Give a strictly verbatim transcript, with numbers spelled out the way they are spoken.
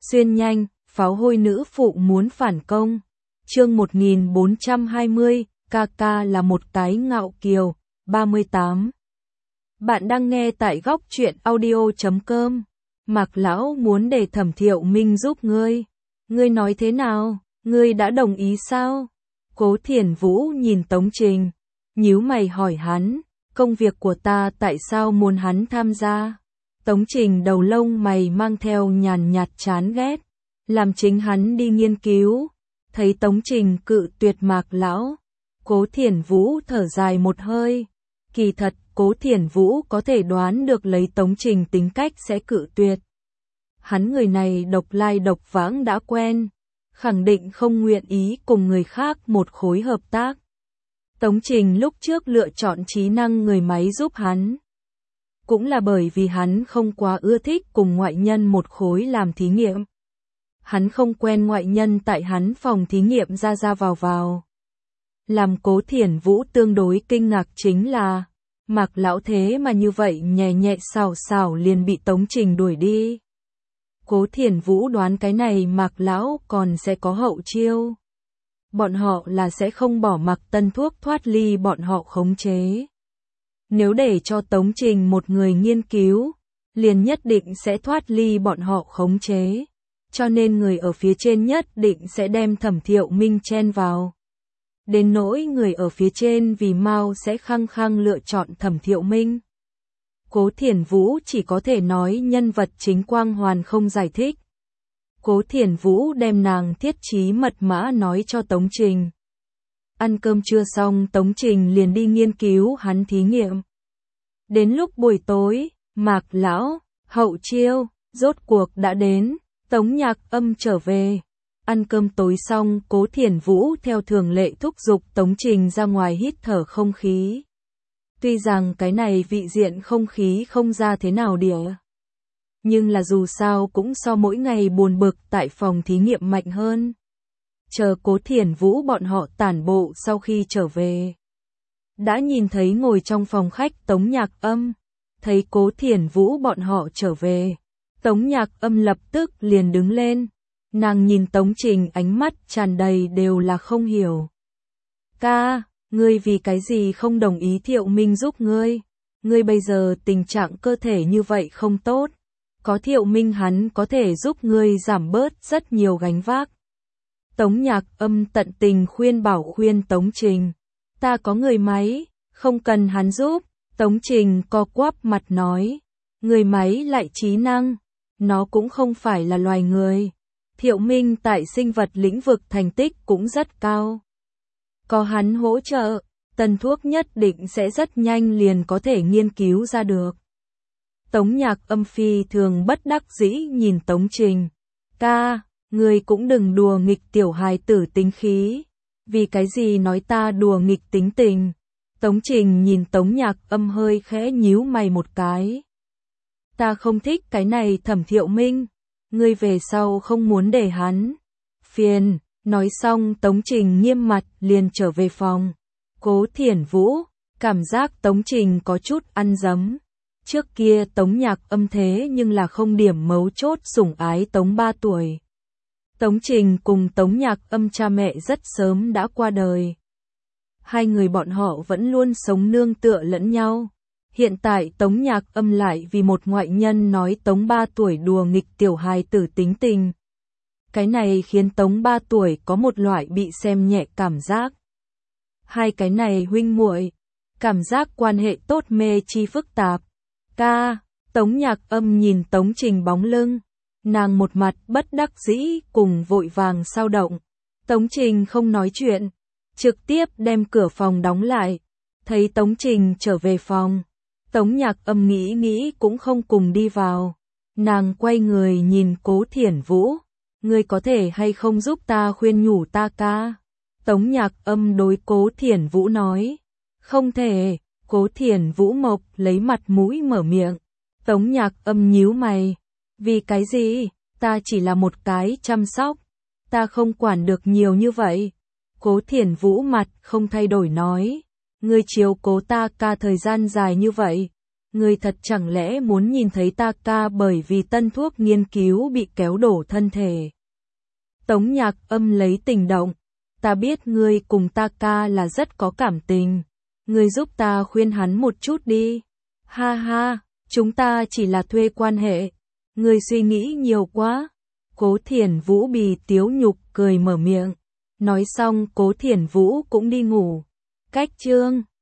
Xuyên nhanh, pháo hôi nữ phụ muốn phản công. Chương một nghìn bốn trăm hai mươi, ca ca là một cái ngạo kiều, ba mươi tám. Bạn đang nghe tại góc truyện audio chấm com. Mạc lão muốn để Thẩm Thiệu Minh giúp ngươi. Ngươi nói thế nào? Ngươi đã đồng ý sao? Cố Thiển Vũ nhìn Tống Trình, nhíu mày hỏi hắn, công việc của ta tại sao muốn hắn tham gia? Tống Trình đầu lông mày mang theo nhàn nhạt chán ghét, làm chính hắn đi nghiên cứu. Thấy Tống Trình cự tuyệt Mạc lão, Cố Thiển Vũ thở dài một hơi. Kỳ thật, Cố Thiển Vũ có thể đoán được lấy Tống Trình tính cách sẽ cự tuyệt. Hắn người này độc lai độc vãng đã quen, khẳng định không nguyện ý cùng người khác một khối hợp tác. Tống Trình lúc trước lựa chọn trí năng người máy giúp hắn, cũng là bởi vì hắn không quá ưa thích cùng ngoại nhân một khối làm thí nghiệm. Hắn không quen ngoại nhân tại hắn phòng thí nghiệm ra ra vào vào. Làm Cố Thiển Vũ tương đối kinh ngạc chính là, Mạc lão thế mà như vậy nhẹ nhẹ xào xào liền bị Tống Trình đuổi đi. Cố Thiển Vũ đoán cái này Mạc lão còn sẽ có hậu chiêu. Bọn họ là sẽ không bỏ mặc Tân Thuốc thoát ly bọn họ khống chế. Nếu để cho Tống Trình một người nghiên cứu, liền nhất định sẽ thoát ly bọn họ khống chế. Cho nên người ở phía trên nhất định sẽ đem Thẩm Thiệu Minh chen vào. Đến nỗi người ở phía trên vì mau sẽ khăng khăng lựa chọn Thẩm Thiệu Minh. Cố Thiển Vũ chỉ có thể nói nhân vật chính Quang Hoàn không giải thích. Cố Thiển Vũ đem nàng thiết trí mật mã nói cho Tống Trình. Ăn cơm trưa xong Tống Trình liền đi nghiên cứu hắn thí nghiệm. Đến lúc buổi tối, Mạc lão, hậu chiêu, rốt cuộc đã đến, Tống Nhạc Âm trở về. Ăn cơm tối xong Cố Thiển Vũ theo thường lệ thúc giục Tống Trình ra ngoài hít thở không khí. Tuy rằng cái này vị diện không khí không ra thế nào đỉa, nhưng là dù sao cũng so mỗi ngày buồn bực tại phòng thí nghiệm mạnh hơn. Chờ Cố Thiển Vũ bọn họ tản bộ sau khi trở về, đã nhìn thấy ngồi trong phòng khách Tống Nhạc Âm. Thấy Cố Thiển Vũ bọn họ trở về, Tống Nhạc Âm lập tức liền đứng lên. Nàng nhìn Tống Trình ánh mắt tràn đầy đều là không hiểu. Ca, ngươi vì cái gì không đồng ý Thiệu Minh giúp ngươi? Ngươi bây giờ tình trạng cơ thể như vậy không tốt. Có Thiệu Minh hắn có thể giúp ngươi giảm bớt rất nhiều gánh vác. Tống Nhạc Âm tận tình khuyên bảo khuyên Tống Trình. Ta có người máy, không cần hắn giúp. Tống Trình co quắp mặt nói. Người máy lại trí năng, nó cũng không phải là loài người. Thiệu Minh tại sinh vật lĩnh vực thành tích cũng rất cao. Có hắn hỗ trợ, Tân Thuốc nhất định sẽ rất nhanh liền có thể nghiên cứu ra được. Tống Nhạc Âm phi thường bất đắc dĩ nhìn Tống Trình. Ca, ngươi cũng đừng đùa nghịch tiểu hài tử tính khí. Vì cái gì nói ta đùa nghịch tính tình? Tống Trình nhìn Tống Nhạc Âm hơi khẽ nhíu mày một cái. Ta không thích cái này Thẩm Thiệu Minh. Ngươi về sau không muốn để hắn phiền. Nói xong Tống Trình nghiêm mặt liền trở về phòng. Cố Thiển Vũ cảm giác Tống Trình có chút ăn dấm. Trước kia Tống Nhạc Âm thế nhưng là không điểm mấu chốt sủng ái Tống ba tuổi. Tống Trình cùng Tống Nhạc Âm cha mẹ rất sớm đã qua đời. Hai người bọn họ vẫn luôn sống nương tựa lẫn nhau. Hiện tại Tống Nhạc Âm lại vì một ngoại nhân nói Tống ba tuổi đùa nghịch tiểu hài tử tính tình. Cái này khiến Tống ba tuổi có một loại bị xem nhẹ cảm giác. Hai cái này huynh muội, cảm giác quan hệ tốt mê chi phức tạp. Ca, Tống Nhạc Âm nhìn Tống Trình bóng lưng, nàng một mặt bất đắc dĩ cùng vội vàng sao động. Tống Trình không nói chuyện, trực tiếp đem cửa phòng đóng lại. Thấy Tống Trình trở về phòng, Tống Nhạc Âm nghĩ nghĩ cũng không cùng đi vào. Nàng quay người nhìn Cố Thiển Vũ. Ngươi có thể hay không giúp ta khuyên nhủ ta ca? Tống Nhạc Âm đối Cố Thiển Vũ nói. Không thể. Cố Thiển Vũ mộc lấy mặt mũi mở miệng. Tống Nhạc Âm nhíu mày. Vì cái gì? Ta chỉ là một cái chăm sóc. Ta không quản được nhiều như vậy. Cố Thiển Vũ mặt không thay đổi nói. Ngươi chiếu cố ta ca thời gian dài như vậy. Ngươi thật chẳng lẽ muốn nhìn thấy ta ca bởi vì tân thuốc nghiên cứu bị kéo đổ thân thể. Tống Nhạc Âm lấy tình động. Ta biết ngươi cùng ta ca là rất có cảm tình. Ngươi giúp ta khuyên hắn một chút đi. Ha ha, chúng ta chỉ là thuê quan hệ. Ngươi suy nghĩ nhiều quá. Cố Thiển Vũ bì tiếu nhục cười mở miệng. Nói xong Cố Thiển Vũ cũng đi ngủ. Cách chương